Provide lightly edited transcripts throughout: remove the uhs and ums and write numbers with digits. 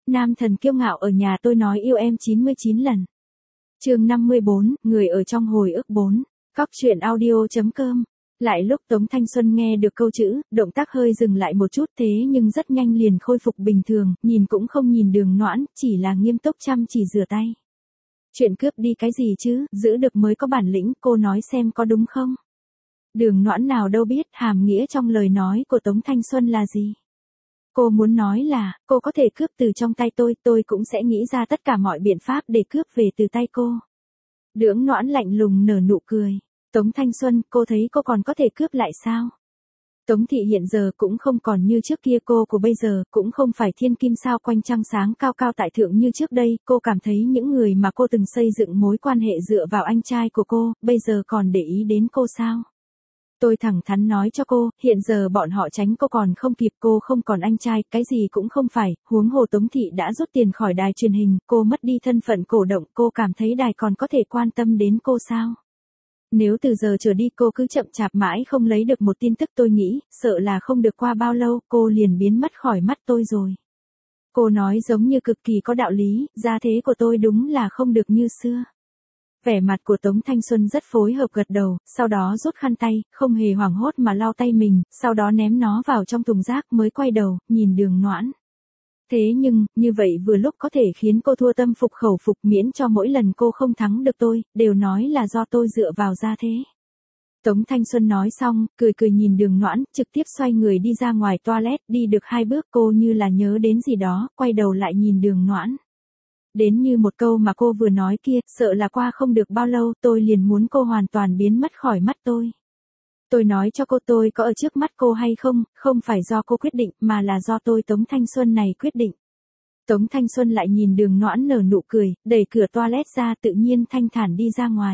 Nam thần kiêu ngạo ở nhà tôi nói yêu em 99 lần. Chương 54, người ở trong hồi ức 4. Cóc truyện audio.com. Lại lúc Tống Thanh Xuân nghe được câu chữ, động tác hơi dừng lại một chút thế nhưng rất nhanh liền khôi phục bình thường, nhìn cũng không nhìn Đường Noãn, chỉ là nghiêm túc chăm chỉ rửa tay. Chuyện cướp đi cái gì chứ, giữ được mới có bản lĩnh, cô nói xem có đúng không? Đường Noãn nào đâu biết hàm nghĩa trong lời nói của Tống Thanh Xuân là gì. Cô muốn nói là, cô có thể cướp từ trong tay tôi cũng sẽ nghĩ ra tất cả mọi biện pháp để cướp về từ tay cô. Đường Noãn lạnh lùng nở nụ cười. Tống Thanh Xuân, cô thấy cô còn có thể cướp lại sao? Tống thị hiện giờ cũng không còn như trước kia, cô của bây giờ cũng không phải thiên kim sao quanh trăng sáng cao cao tại thượng như trước đây, cô cảm thấy những người mà cô từng xây dựng mối quan hệ dựa vào anh trai của cô, bây giờ còn để ý đến cô sao? Tôi thẳng thắn nói cho cô, hiện giờ bọn họ tránh cô còn không kịp, cô không còn anh trai, cái gì cũng không phải, huống hồ Tống thị đã rút tiền khỏi đài truyền hình, cô mất đi thân phận cổ động, cô cảm thấy đài còn có thể quan tâm đến cô sao? Nếu từ giờ trở đi cô cứ chậm chạp mãi không lấy được một tin tức, tôi nghĩ, sợ là không được qua bao lâu, cô liền biến mất khỏi mắt tôi rồi. Cô nói giống như cực kỳ có đạo lý, gia thế của tôi đúng là không được như xưa. Vẻ mặt của Tống Thanh Xuân rất phối hợp gật đầu, sau đó rút khăn tay, không hề hoảng hốt mà lau tay mình, sau đó ném nó vào trong thùng rác mới quay đầu, nhìn Đường Noãn. Thế nhưng, như vậy vừa lúc có thể khiến cô thua tâm phục khẩu phục, miễn cho mỗi lần cô không thắng được tôi, đều nói là do tôi dựa vào gia thế. Tống Thanh Xuân nói xong, cười cười nhìn Đường Noãn, trực tiếp xoay người đi ra ngoài toilet, đi được 2 bước cô như là nhớ đến gì đó, quay đầu lại nhìn Đường Noãn. Đến như một câu mà cô vừa nói kia, sợ là qua không được bao lâu tôi liền muốn cô hoàn toàn biến mất khỏi mắt tôi. Tôi nói cho cô tôi có ở trước mắt cô hay không, không phải do cô quyết định mà là do tôi Tống Thanh Xuân này quyết định. Tống Thanh Xuân lại nhìn Đường Noãn nở nụ cười, đẩy cửa toilet ra tự nhiên thanh thản đi ra ngoài.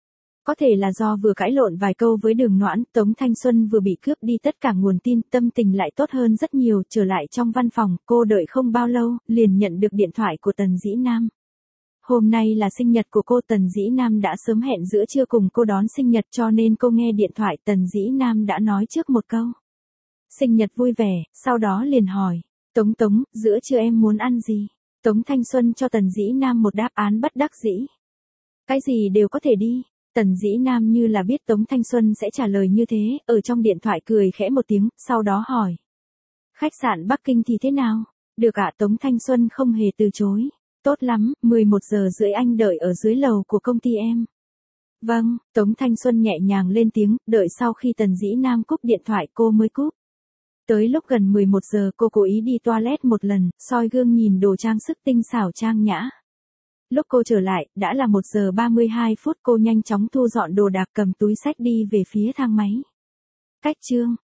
Có thể là do vừa cãi lộn vài câu với Đường Noãn, Tống Thanh Xuân vừa bị cướp đi tất cả nguồn tin, tâm tình lại tốt hơn rất nhiều, trở lại trong văn phòng, cô đợi không bao lâu, liền nhận được điện thoại của Tần Dĩ Nam. Hôm nay là sinh nhật của cô, Tần Dĩ Nam đã sớm hẹn giữa trưa cùng cô đón sinh nhật cho nên cô nghe điện thoại Tần Dĩ Nam đã nói trước một câu. Sinh nhật vui vẻ, sau đó liền hỏi, Tống, giữa trưa em muốn ăn gì? Tống Thanh Xuân cho Tần Dĩ Nam một đáp án bất đắc dĩ. Cái gì đều có thể đi. Tần Dĩ Nam như là biết Tống Thanh Xuân sẽ trả lời như thế, ở trong điện thoại cười khẽ một tiếng, sau đó hỏi. Khách sạn Bắc Kinh thì thế nào? Được ạ, Tống Thanh Xuân không hề từ chối. Tốt lắm, 11:30 anh đợi ở dưới lầu của công ty em. Vâng, Tống Thanh Xuân nhẹ nhàng lên tiếng, đợi sau khi Tần Dĩ Nam cúp điện thoại cô mới cúp. Tới lúc gần 11 giờ cô cố ý đi toilet một lần, soi gương nhìn đồ trang sức tinh xảo trang nhã. Lúc cô trở lại, đã là 1:32, cô nhanh chóng thu dọn đồ đạc cầm túi xách đi về phía thang máy. Cách chương